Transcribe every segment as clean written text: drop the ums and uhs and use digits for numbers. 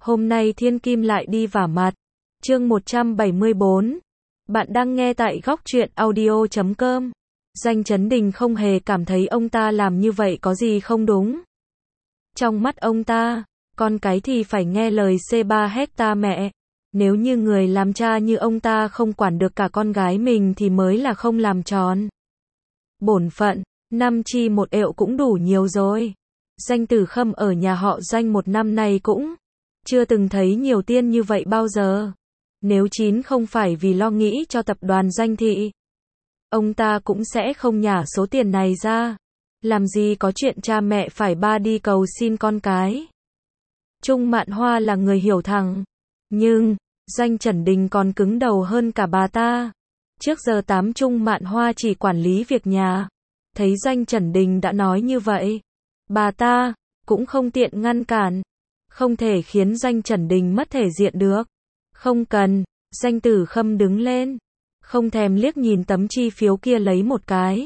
Hôm nay thiên kim lại đi vả mặt. Chương 174. Bạn đang nghe tại góc truyện audio.com. Doanh Chấn Đình không hề cảm thấy ông ta làm như vậy có gì không đúng. Trong mắt ông ta, con cái thì phải nghe lời C3 hecta mẹ. Nếu như người làm cha như ông ta không quản được cả con gái mình thì mới là không làm tròn bổn phận. 5 chi 1 ệu cũng đủ nhiều rồi. Doanh Tử Khâm ở nhà họ Doanh 1 năm nay cũng chưa từng thấy nhiều tiền như vậy bao giờ. Nếu không phải vì lo nghĩ cho tập đoàn Doanh thị, ông ta cũng sẽ không nhả số tiền này ra. Làm gì có chuyện cha mẹ phải đi cầu xin con cái. Trung Mạn Hoa là người hiểu thẳng, nhưng Doanh Chấn Đình còn cứng đầu hơn cả bà ta. Trước giờ Trung Mạn Hoa chỉ quản lý việc nhà. Thấy Doanh Chấn Đình đã nói như vậy, bà ta cũng không tiện ngăn cản. Không thể khiến Doanh Chấn Đình mất thể diện được. Không cần. Doanh Tử Khâm đứng lên, không thèm liếc nhìn tấm chi phiếu kia lấy một cái.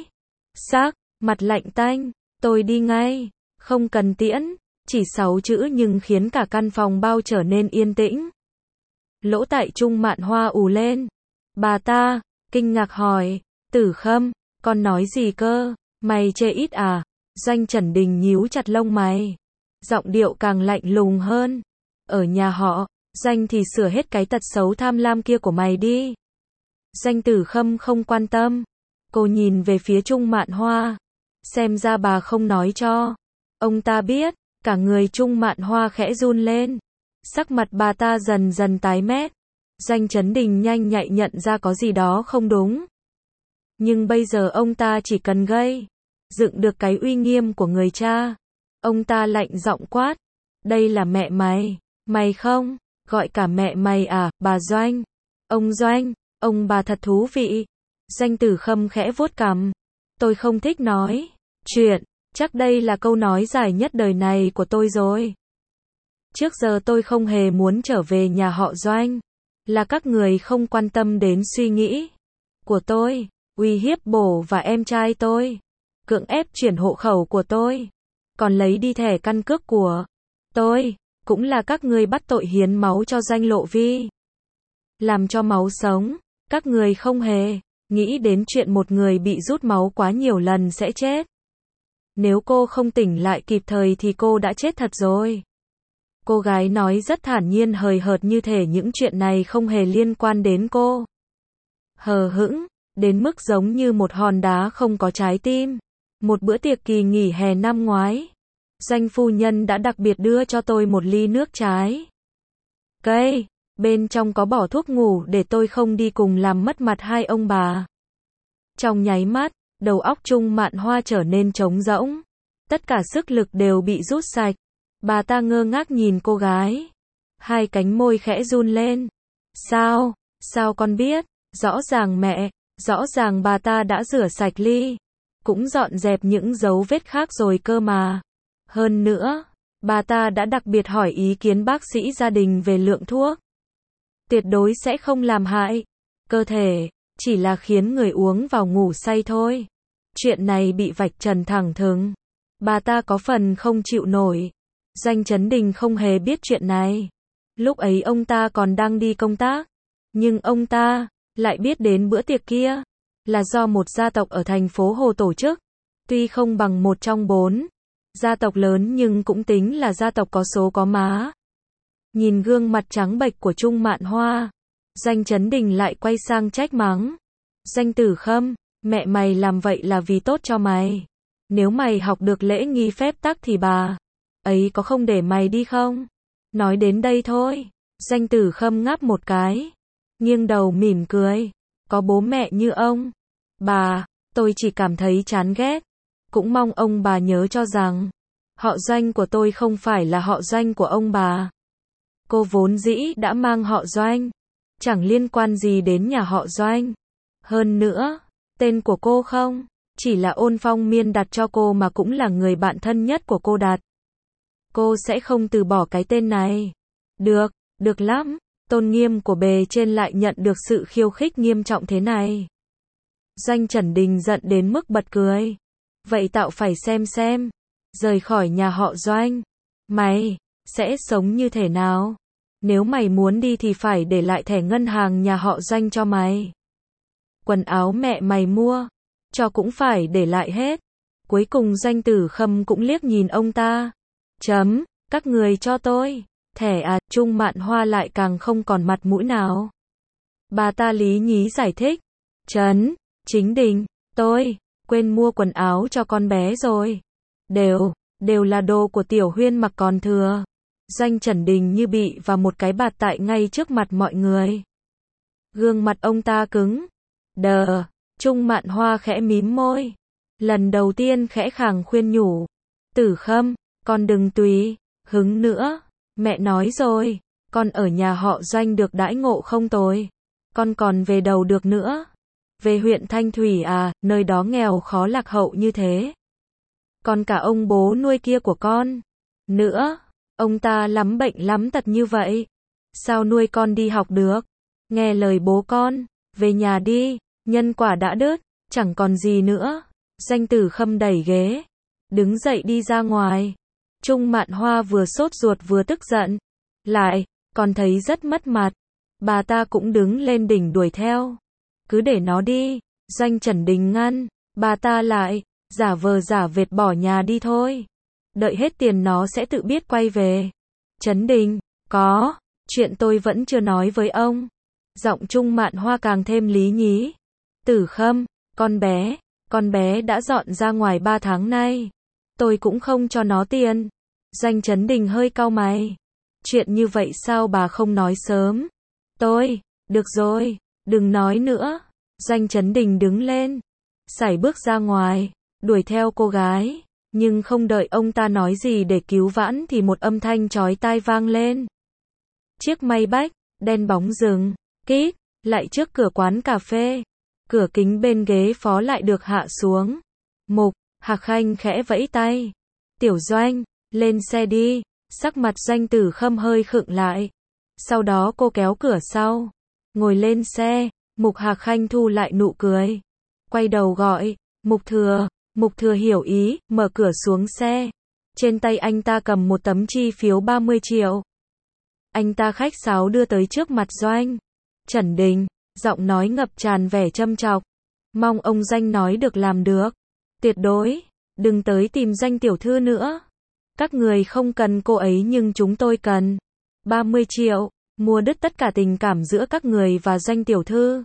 Mặt lạnh tanh, tôi đi ngay, không cần tiễn. Chỉ 6 chữ nhưng khiến cả căn phòng bao trở nên yên tĩnh. Lỗ tai Trung Mạn Hoa ù lên. Bà ta kinh ngạc hỏi, Tử Khâm, con nói gì cơ, mày chê ít à? Doanh Chấn Đình nhíu chặt lông mày, giọng điệu càng lạnh lùng hơn. Ở nhà họ Doanh thì sửa hết cái tật xấu tham lam kia của mày đi. Doanh Tử Khâm không quan tâm. Cô nhìn về phía Trung Mạn Hoa. Xem ra bà không nói cho ông ta biết. Cả người Trung Mạn Hoa khẽ run lên. Sắc mặt bà ta dần dần tái mét. Doanh Chấn Đình nhanh nhạy nhận ra có gì đó không đúng. Nhưng bây giờ ông ta chỉ cần gây dựng được cái uy nghiêm của người cha. Ông ta lạnh giọng quát. Đây là mẹ mày. Mày không gọi cả mẹ mày à, bà Doanh. Ông Doanh, ông bà thật thú vị. Doanh Tử Khâm khẽ vuốt cằm. Tôi không thích nói chuyện. Chắc đây là câu nói dài nhất đời này của tôi rồi. Trước giờ tôi không hề muốn trở về nhà họ Doanh. Là các người không quan tâm đến suy nghĩ của tôi. Uy hiếp bố và em trai tôi. Cưỡng ép chuyển hộ khẩu của tôi. Còn lấy đi thẻ căn cước của tôi. Cũng là các người bắt tội hiến máu cho Doanh Lộ Vi. Làm cho máu sống. Các người không hề nghĩ đến chuyện một người bị rút máu quá nhiều lần sẽ chết. Nếu cô không tỉnh lại kịp thời thì cô đã chết thật rồi. Cô gái nói rất thản nhiên hời hợt như thể những chuyện này không hề liên quan đến cô. Hờ hững, đến mức giống như một hòn đá không có trái tim. Một bữa tiệc kỳ nghỉ hè năm ngoái. Doanh phu nhân đã đặc biệt đưa cho tôi một ly nước trái cây. Bên trong có bỏ thuốc ngủ để tôi không đi cùng làm mất mặt hai ông bà. Trong nháy mắt, đầu óc Trung Mạn Hoa trở nên trống rỗng. Tất cả sức lực đều bị rút sạch. Bà ta ngơ ngác nhìn cô gái. Hai cánh môi khẽ run lên. Sao con biết? Rõ ràng bà ta đã rửa sạch ly. Cũng dọn dẹp những dấu vết khác rồi cơ mà. Hơn nữa, bà ta đã đặc biệt hỏi ý kiến bác sĩ gia đình về lượng thuốc. Tuyệt đối sẽ không làm hại cơ thể, chỉ là khiến người uống vào ngủ say thôi. Chuyện này bị vạch trần thẳng thừng. Bà ta có phần không chịu nổi. Doanh Chấn Đình không hề biết chuyện này. Lúc ấy ông ta còn đang đi công tác. Nhưng ông ta lại biết đến bữa tiệc kia là do một gia tộc ở thành phố Hồ tổ chức. Tuy không bằng một trong 4 gia tộc lớn nhưng cũng tính là gia tộc có số có má. Nhìn gương mặt trắng bệch của Trung Mạn Hoa, Doanh Chấn Đình lại quay sang trách mắng. Doanh Tử Khâm, mẹ mày làm vậy là vì tốt cho mày. Nếu mày học được lễ nghi phép tắc thì bà ấy có không để mày đi không? Nói đến đây thôi, Doanh Tử Khâm ngáp một cái, nghiêng đầu mỉm cười. Có bố mẹ như ông bà, tôi chỉ cảm thấy chán ghét. Cũng mong ông bà nhớ cho rằng họ Doanh của tôi không phải là họ Doanh của ông bà. Cô vốn dĩ đã mang họ Doanh, chẳng liên quan gì đến nhà họ Doanh. Hơn nữa, tên của cô không chỉ là Ôn Phong Miên đặt cho cô mà cũng là người bạn thân nhất của cô đặt. Cô sẽ không từ bỏ cái tên này. Được lắm, tôn nghiêm của bề trên lại nhận được sự khiêu khích nghiêm trọng thế này. Doanh Chấn Đình giận đến mức bật cười. Vậy tạo phải xem. Rời khỏi nhà họ Doanh, mày sẽ sống như thế nào? Nếu mày muốn đi thì phải để lại thẻ ngân hàng nhà họ Doanh cho mày. Quần áo mẹ mày mua, cho cũng phải để lại hết. Cuối cùng Doanh Tử Khâm cũng liếc nhìn ông ta. Các người cho tôi thẻ à? Trung Mạn Hoa lại càng không còn mặt mũi nào. Bà ta lý nhí giải thích. Chính Đình, tôi quên mua quần áo cho con bé rồi. Đều là đồ của Tiểu Huyên mặc còn thừa. Doanh Trần Đình như bị và một cái bạt tại ngay trước mặt mọi người. Gương mặt ông ta cứng đờ. Trung Mạn Hoa khẽ mím môi. Lần đầu tiên khẽ khàng khuyên nhủ. Tử Khâm, con đừng tùy hứng nữa. Mẹ nói rồi, con ở nhà họ Doanh được đãi ngộ không tồi. Con còn về đầu được nữa. Về huyện Thanh Thủy à, nơi đó nghèo khó lạc hậu như thế. Còn cả ông bố nuôi kia của con nữa, ông ta lắm bệnh lắm tật như vậy. Sao nuôi con đi học được? Nghe lời bố con, về nhà đi, nhân quả đã đứt, chẳng còn gì nữa. Doanh Tử Khâm đẩy ghế, đứng dậy đi ra ngoài. Trung Mạn Hoa vừa sốt ruột vừa tức giận. Lại, còn thấy rất mất mặt. Bà ta cũng đứng lên đỉnh đuổi theo. Cứ để nó đi. Doanh Trần Đình ngăn. Bà ta lại, giả vờ giả vệt bỏ nhà đi thôi. Đợi hết tiền nó sẽ tự biết quay về. Trấn Đình, chuyện tôi vẫn chưa nói với ông. Giọng Trung Mạn Hoa càng thêm lý nhí. Tử Khâm, con bé đã dọn ra ngoài 3 tháng nay. Tôi cũng không cho nó tiền. Doanh Trấn Đình hơi cau mày. Chuyện như vậy sao bà không nói sớm? Được rồi, đừng nói nữa. Doanh Trấn Đình đứng lên, sải bước ra ngoài, đuổi theo cô gái. Nhưng không đợi ông ta nói gì để cứu vãn thì một âm thanh chói tai vang lên. Chiếc Maybach đen bóng dừng kít lại trước cửa quán cà phê. Cửa kính bên ghế phó lại được hạ xuống. Mục Hạc Khanh khẽ vẫy tay. Tiểu Doanh, lên xe đi. Sắc mặt Doanh Tử Khâm hơi khựng lại. Sau đó cô kéo cửa sau, ngồi lên xe. Mục Hạc Khanh thu lại nụ cười, quay đầu gọi, Mục Thừa. Mục Thừa hiểu ý, mở cửa xuống xe. Trên tay anh ta cầm một tấm chi phiếu 30 triệu. Anh ta khách sáo đưa tới trước mặt Doanh Trần Đình, giọng nói ngập tràn vẻ châm chọc. Mong ông Doanh nói được làm được. Tuyệt đối, đừng tới tìm Doanh tiểu thư nữa. Các người không cần cô ấy nhưng chúng tôi cần. 30 triệu, mua đứt tất cả tình cảm giữa các người và Doanh tiểu thư.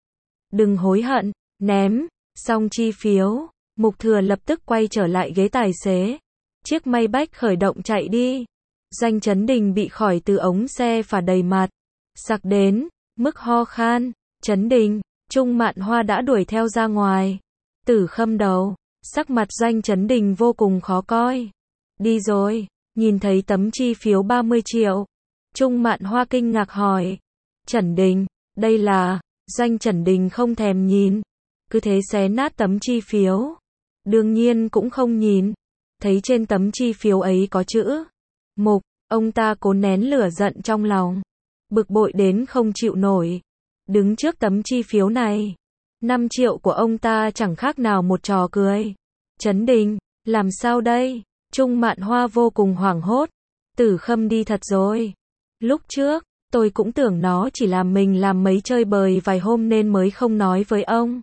Đừng hối hận, ném, xong chi phiếu. Mục Thừa lập tức quay trở lại ghế tài xế. Chiếc Maybach khởi động chạy đi. Doanh Trấn Đình bị khỏi từ ống xe phả đầy mặt. Sặc đến mức ho khan. Trấn Đình, Trung Mạn Hoa đã đuổi theo ra ngoài. Tử Khâm đầu. Sắc mặt Doanh Trấn Đình vô cùng khó coi. Đi rồi, nhìn thấy tấm chi phiếu 30 triệu. Trung Mạn Hoa kinh ngạc hỏi. Trần Đình, đây là... Doanh Trần Đình không thèm nhìn. Cứ thế xé nát tấm chi phiếu. Đương nhiên cũng không nhìn. Thấy trên tấm chi phiếu ấy có chữ Mục, ông ta cố nén lửa giận trong lòng. Bực bội đến không chịu nổi. Đứng trước tấm chi phiếu này, 5 triệu của ông ta chẳng khác nào một trò cười. Trấn Đình, làm sao đây? Trung Mạn Hoa vô cùng hoảng hốt. Tử Khâm đi thật rồi. Lúc trước, tôi cũng tưởng nó chỉ làm mình làm mấy chơi bời vài hôm nên mới không nói với ông.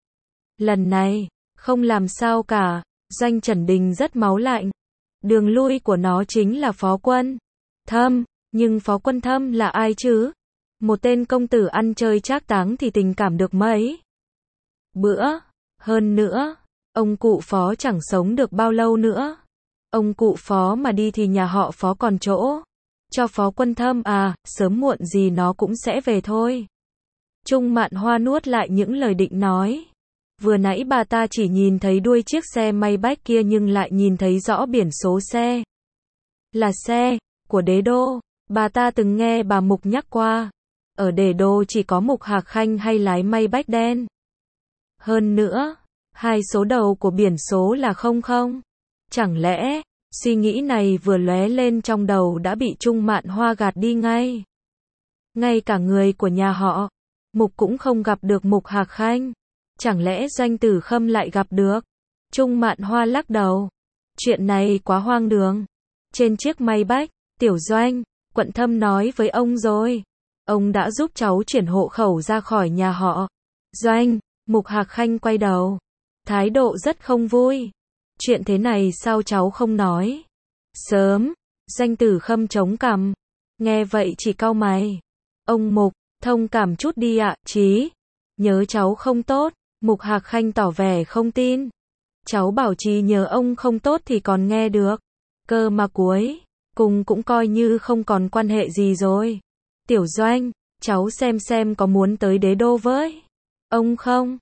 Lần này, không làm sao cả. Doanh Trần Đình rất máu lạnh. Đường lui của nó chính là Phó Quân Thâm. Nhưng Phó Quân Thâm là ai chứ? Một tên công tử ăn chơi trác táng thì tình cảm được mấy bữa. Hơn nữa, ông cụ Phó chẳng sống được bao lâu nữa. Ông cụ Phó mà đi thì nhà họ Phó còn chỗ cho Phó Quân Thâm à, sớm muộn gì nó cũng sẽ về thôi. Trung Mạn Hoa nuốt lại những lời định nói. Vừa nãy bà ta chỉ nhìn thấy đuôi chiếc xe Maybach kia nhưng lại nhìn thấy rõ biển số xe. Là xe của Đế Đô. Bà ta từng nghe bà Mục nhắc qua. Ở Đế Đô chỉ có Mục Hạc Khanh hay lái Maybach đen. Hơn nữa, 2 số đầu của biển số là 00. Chẳng lẽ, suy nghĩ này vừa lóe lên trong đầu đã bị Trung Mạn Hoa gạt đi ngay. Ngay cả người của nhà họ Mục cũng không gặp được Mục Hạc Khanh. Chẳng lẽ Doanh Tử Khâm lại gặp được? Trung Mạn Hoa lắc đầu. Chuyện này quá hoang đường. Trên chiếc Maybach, Tiểu Doanh Quận Thâm nói với ông rồi. Ông đã giúp cháu chuyển hộ khẩu ra khỏi nhà họ Doanh. Mục Hạc Khanh quay đầu. Thái độ rất không vui. Chuyện thế này sao cháu không nói sớm? Doanh Tử Khâm chống cằm. Nghe vậy chỉ cau mày. Ông Mục, thông cảm chút đi ạ, Chí. Nhớ cháu không tốt. Mục Hạc Khanh tỏ vẻ không tin. Cháu bảo Chí nhớ ông không tốt thì còn nghe được. Cơ mà cuối cùng cũng coi như không còn quan hệ gì rồi. Tiểu Doanh, cháu xem có muốn tới Đế Đô với ông không?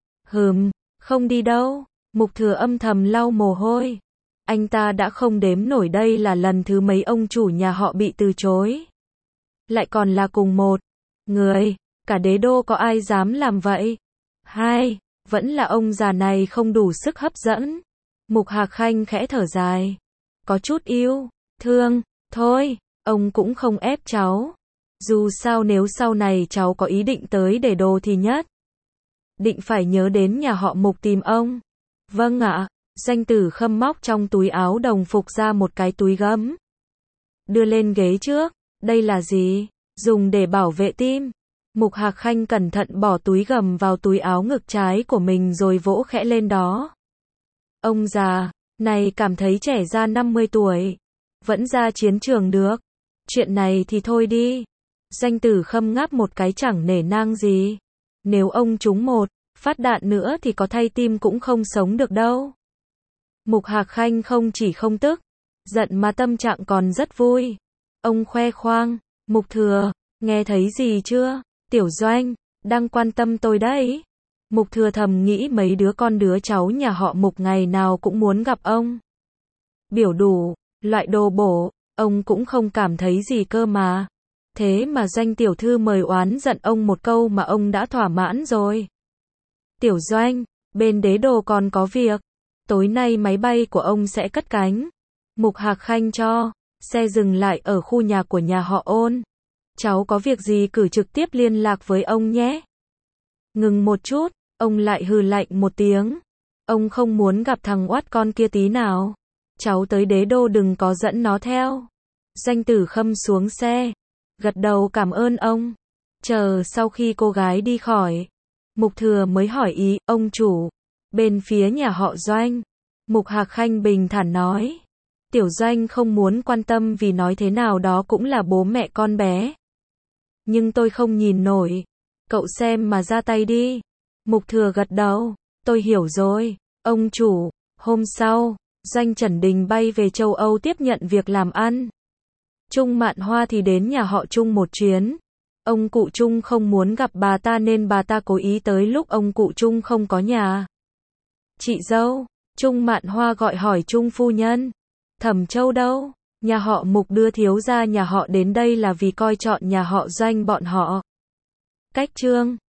Không đi đâu. Mục Thừa âm thầm lau mồ hôi. Anh ta đã không đếm nổi đây là lần thứ mấy ông chủ nhà họ bị từ chối. Lại còn là cùng một người, cả Đế Đô có ai dám làm vậy? Hai, vẫn là ông già này không đủ sức hấp dẫn. Mục Hạc Khanh khẽ thở dài. Có chút yêu thương, thôi, ông cũng không ép cháu. Dù sao nếu sau này cháu có ý định tới Đế Đô thì nhất định phải nhớ đến nhà họ Mục tìm ông. Vâng ạ. Doanh Tử Khâm móc trong túi áo đồng phục ra một cái túi gấm. Đưa lên ghế trước. Đây là gì? Dùng để bảo vệ tim. Mục Hạc Khanh cẩn thận bỏ túi gầm vào túi áo ngực trái của mình rồi vỗ khẽ lên đó. Ông già này cảm thấy trẻ ra 50 tuổi. Vẫn ra chiến trường được. Chuyện này thì thôi đi. Doanh Tử Khâm ngáp một cái chẳng nể nang gì. Nếu ông trúng một phát đạn nữa thì có thay tim cũng không sống được đâu. Mục Hạc Khanh không chỉ không tức giận mà tâm trạng còn rất vui. Ông khoe khoang. Mục Thừa, nghe thấy gì chưa? Tiểu Doanh đang quan tâm tôi đấy. Mục Thừa thầm nghĩ mấy đứa con đứa cháu nhà họ Mục ngày nào cũng muốn gặp ông. Biểu đủ loại đồ bổ, ông cũng không cảm thấy gì cơ mà. Thế mà Doanh tiểu thư mời oán giận ông một câu mà ông đã thỏa mãn rồi. Tiểu Doanh, bên Đế Đô còn có việc. Tối nay máy bay của ông sẽ cất cánh. Mục Hạc Khanh cho xe dừng lại ở khu nhà của nhà họ Ôn. Cháu có việc gì cứ trực tiếp liên lạc với ông nhé. Ngừng một chút, ông lại hừ lạnh một tiếng. Ông không muốn gặp thằng oát con kia tí nào. Cháu tới Đế Đô đừng có dẫn nó theo. Doanh Tử Khâm xuống xe, gật đầu cảm ơn ông. Chờ sau khi cô gái đi khỏi, Mục Thừa mới hỏi ý, ông chủ, bên phía nhà họ Doanh. Mục Hạc Khanh bình thản nói. Tiểu Doanh không muốn quan tâm vì nói thế nào đó cũng là bố mẹ con bé. Nhưng tôi không nhìn nổi. Cậu xem mà ra tay đi. Mục Thừa gật đầu. Tôi hiểu rồi, ông chủ. Hôm sau, Doanh Trần Đình bay về châu Âu tiếp nhận việc làm ăn. Trung Mạn Hoa thì đến nhà họ Trung một chuyến. Ông cụ Trung không muốn gặp bà ta nên bà ta cố ý tới lúc ông cụ Trung không có nhà. Chị dâu, Trung Mạn Hoa gọi hỏi Trung phu nhân. Thẩm Châu đâu? Nhà họ Mục đưa thiếu gia nhà họ đến đây là vì coi trọng nhà họ Doanh bọn họ. Cách chương